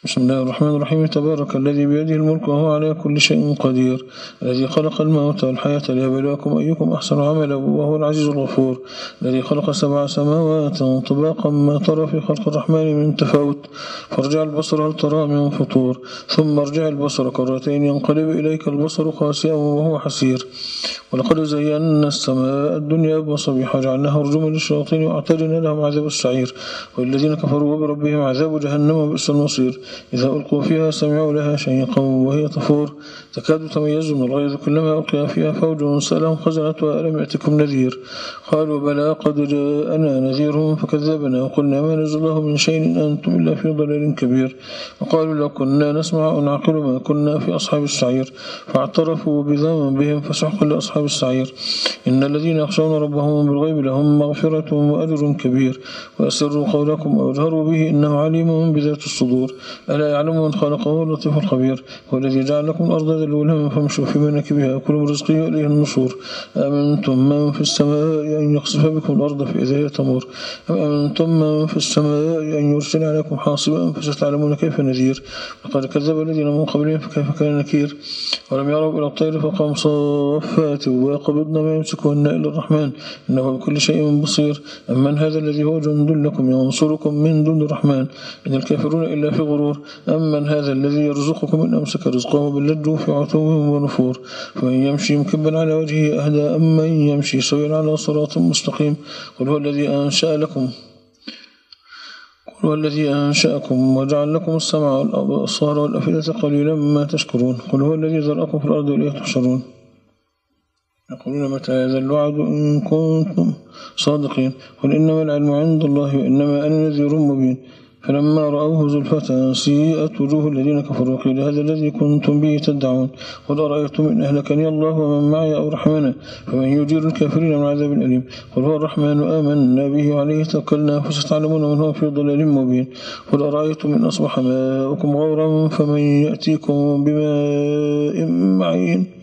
بسم الله الرحمن الرحيم. تبارك الذي بيده الملك وهو على كل شيء قدير، الذي خلق الموت والحياة ليبلوكم أيكم أحسن عملا وهو العزيز الغفور، الذي خلق 7 سماوات طباقا ما ترى في خلق الرحمن من تفاوت، فارجع البصر هل ترى من فطور، ثم ارجع البصر كرتين ينقلب إليك البصر خاسئا وهو حسير. ولقد زينا السماء الدنيا بمصابيح وجعلناها رجوما للشياطين وأعتدنا لهم عذاب السعير، والذين كفروا بربهم عذاب جهنم وبئس المصير. إذا ألقوا فيها سمعوا لها شيقا وهي تفور، تكاد تميز من الغيظ كلما ألقي فيها فوج سألهم خزنتها ألم يأتكم نذير، قالوا بلى قد جاءنا نذير فكذبنا وقلنا ما نزل الله من شيء أنتم إلا في ضلال كبير. وقالوا لو كنا نسمع أو نعقل ما كنا في أصحاب السعير، فاعترفوا بذنبهم فسحقا لأصحاب السعير. إن الذين يخشون ربهم بالغيب لهم مغفرة وأجر كبير. وأسروا قولكم أو اجهروا به إنه عليم بذات الصدور. ألا يعلم من خلقه اللطيف الخبير. هو الذي جعل لكم الأرض ذلولا فامشوا في مناكبها كلوا من رزقه وإليه النشور. أأمنتم من في السماء أن يخسف بكم الأرض فإذا هي تمور، أم أمنتم من في السماء أن يرسل عليكم حاصبا فستعلمون كيف نذير. لقد كذب الذين من قبلهم فكيف كان نكير. ولم يروا إلى الطير فقام صافات ويقبضن ما يمسكهن إلا الرحمن إنه بكل شيء بصير. أمن هذا الذي هو جند لكم ينصركم من دون الرحمن إن الكافرون إلا في غرور. أمن هذا الذي يرزقكم إن أمسك رزقه بل لجوا في عتو ونفور. فمن يمشي مكبا على وجهه أهدى أم من يمشي سويا على صراط مستقيم. قل هو الذي أنشأكم وجعل لكم السمع والأبصار والأفئدة قليلا ما تشكرون. قل هو الذي ذرأكم في الأرض وإليه تحشرون. يقولون متى هذا الوعد إن كنتم صادقين. قل إنما العلم عند الله وإنما أنا نذير مبين. فلما رأوه زلفة سيئت وجوه الذين كفروا قيل هذا الذي كنتم به تدعون. قل أرأيتم إن أهلكني الله ومن معي أو رحمنا فمن يجير الكافرين من عذاب أليم. قل هو الرحمن آمنا به وعليه توكلنا فستعلمون من هو في ضلال مبين. قل أرأيتم إن أصبح ماؤكم غورا فمن يأتيكم بماء معين.